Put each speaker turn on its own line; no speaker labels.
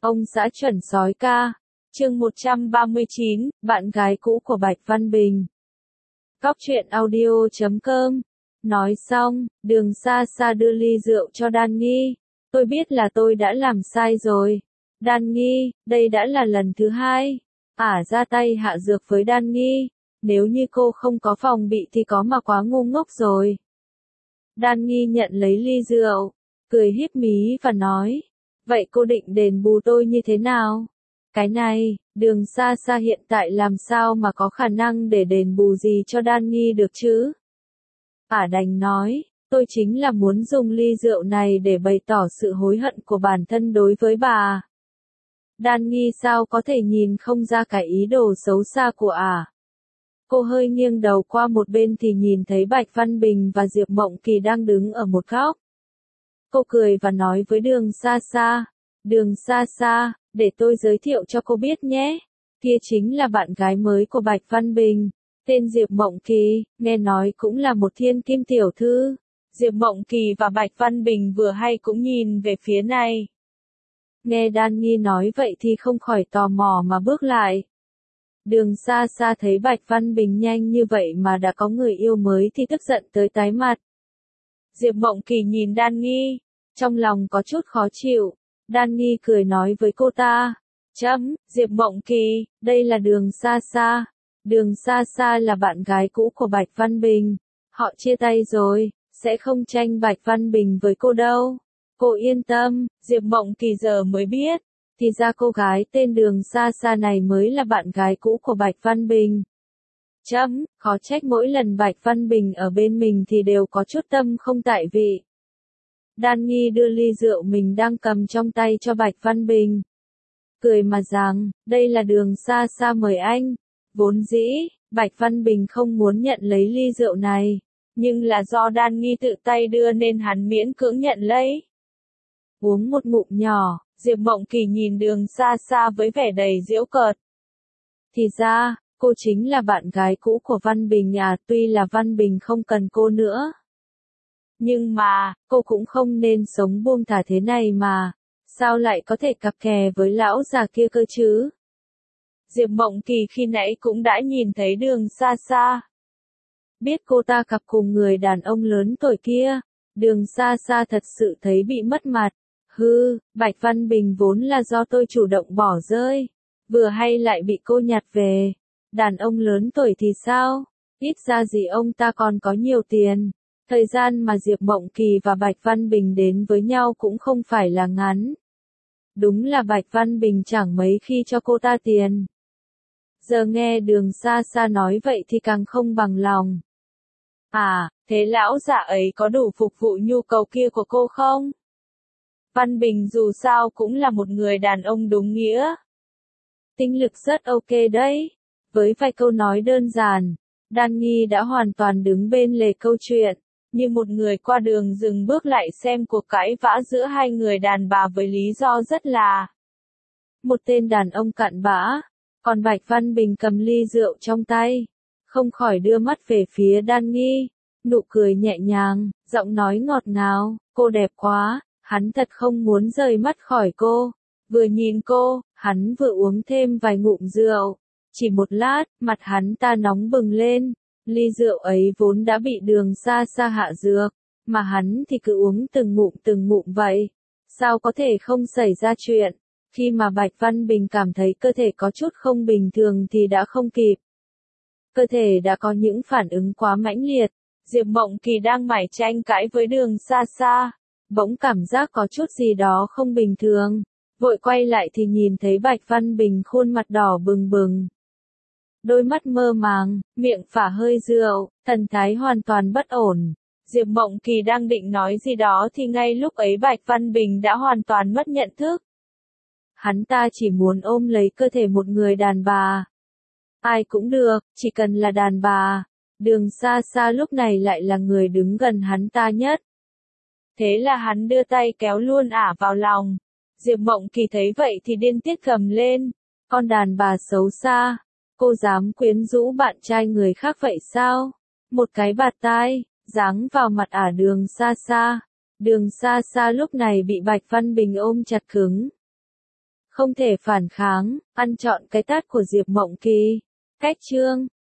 Ông xã chuẩn sói ca. Chương 139, bạn gái cũ của Bạch Văn Bình. Cóc truyện audio.com. Nói xong, Đường xa xa đưa ly rượu cho Đan Nghi. Tôi biết là tôi đã làm sai rồi. Đan Nghi, đây đã là lần thứ hai. Ra tay hạ dược với Đan Nghi. Nếu như cô không có phòng bị thì có mà quá ngu ngốc rồi. Đan Nghi nhận lấy ly rượu, cười híp mí và nói. Vậy cô định đền bù tôi như thế nào? Cái này, Đường xa xa hiện tại làm sao mà có khả năng để đền bù gì cho Đan Nghi được chứ? Đành nói, tôi chính là muốn dùng ly rượu này để bày tỏ sự hối hận của bản thân đối với bà. Đan Nghi sao có thể nhìn không ra cái ý đồ xấu xa của Cô hơi nghiêng đầu qua một bên thì nhìn thấy Bạch Văn Bình và Diệp Mộng Kỳ đang đứng ở một góc. Cô cười và nói với Đường xa xa. Đường xa xa, để tôi giới thiệu cho cô biết nhé. Kia chính là bạn gái mới của Bạch Văn Bình. Tên Diệp Mộng Kỳ, nghe nói cũng là một thiên kim tiểu thư. Diệp Mộng Kỳ và Bạch Văn Bình vừa hay cũng nhìn về phía này. Nghe Đan Nghi nói vậy thì không khỏi tò mò mà bước lại. Đường xa xa thấy Bạch Văn Bình nhanh như vậy mà đã có người yêu mới thì tức giận tới tái mặt. Diệp Mộng Kỳ nhìn Đan Nghi, trong lòng có chút khó chịu. Đan Nghi cười nói với cô ta. Diệp Mộng Kỳ, đây là Đường xa xa. Đường xa xa là bạn gái cũ của Bạch Văn Bình. Họ chia tay rồi, sẽ không tranh Bạch Văn Bình với cô đâu. Cô yên tâm, Diệp Mộng Kỳ giờ mới biết. Thì ra cô gái tên Đường xa xa này mới là bạn gái cũ của Bạch Văn Bình. Khó trách mỗi lần Bạch Văn Bình ở bên mình thì đều có chút tâm không tại vị. Đan Nghi đưa ly rượu mình đang cầm trong tay cho Bạch Văn Bình. Cười mà rằng, đây là Đường xa xa mời anh. Vốn dĩ, Bạch Văn Bình không muốn nhận lấy ly rượu này. Nhưng là do Đan Nghi tự tay đưa nên hắn miễn cưỡng nhận lấy. Uống một ngụm nhỏ, Diệp Mộng Kỳ nhìn Đường xa xa với vẻ đầy giễu cợt. Thì ra, cô chính là bạn gái cũ của Văn Bình tuy là Văn Bình không cần cô nữa. Nhưng mà, cô cũng không nên sống buông thả thế này mà. Sao lại có thể cặp kè với lão già kia cơ chứ? Diệp Mộng Kỳ khi nãy cũng đã nhìn thấy Đường xa xa. Biết cô ta cặp cùng người đàn ông lớn tuổi kia, Đường xa xa thật sự thấy bị mất mặt. Bạch Văn Bình vốn là do tôi chủ động bỏ rơi. Vừa hay lại bị cô nhặt về. Đàn ông lớn tuổi thì sao? Ít ra gì ông ta còn có nhiều tiền. Thời gian mà Diệp Mộng Kỳ và Bạch Văn Bình đến với nhau cũng không phải là ngắn. Đúng là Bạch Văn Bình chẳng mấy khi cho cô ta tiền. Giờ nghe Đường xa xa nói vậy thì càng không bằng lòng. Thế lão già ấy có đủ phục vụ nhu cầu kia của cô không? Văn Bình dù sao cũng là một người đàn ông đúng nghĩa. Tinh lực rất ok đấy. Với vài câu nói đơn giản, Đan Nghi đã hoàn toàn đứng bên lề câu chuyện, như một người qua đường dừng bước lại xem cuộc cãi vã giữa hai người đàn bà với lý do rất là một tên đàn ông cặn bã. Còn Bạch Văn Bình cầm ly rượu trong tay, không khỏi đưa mắt về phía Đan Nghi, nụ cười nhẹ nhàng, giọng nói ngọt ngào, cô đẹp quá. Hắn thật không muốn rời mắt khỏi cô. Vừa nhìn cô, hắn vừa uống thêm vài ngụm rượu. Chỉ một lát, mặt hắn ta nóng bừng lên. Ly rượu ấy vốn đã bị Đường xa xa hạ dược, mà hắn thì cứ uống từng ngụm vậy. Sao có thể không xảy ra chuyện? Khi mà Bạch Văn Bình cảm thấy cơ thể có chút không bình thường thì đã không kịp. Cơ thể đã có những phản ứng quá mãnh liệt. Diệp Mộng Kỳ đang mải tranh cãi với Đường xa xa. Bỗng cảm giác có chút gì đó không bình thường. Vội quay lại thì nhìn thấy Bạch Văn Bình khuôn mặt đỏ bừng bừng. Đôi mắt mơ màng, miệng phả hơi rượu, thần thái hoàn toàn bất ổn. Diệp Mộng Kỳ đang định nói gì đó thì ngay lúc ấy Bạch Văn Bình đã hoàn toàn mất nhận thức. Hắn ta chỉ muốn ôm lấy cơ thể một người đàn bà. Ai cũng được, chỉ cần là đàn bà. Đường xa xa lúc này lại là người đứng gần hắn ta nhất. Thế là hắn đưa tay kéo luôn vào lòng. Diệp Mộng Kỳ thấy vậy thì điên tiết gầm lên. Con đàn bà xấu xa. Cô dám quyến rũ bạn trai người khác vậy sao? Một cái bạt tai, giáng vào mặt Đường xa xa. Đường xa xa lúc này bị Bạch Văn Bình ôm chặt cứng. không thể phản kháng, ăn trọn cái tát của Diệp Mộng Kỳ. Cách chương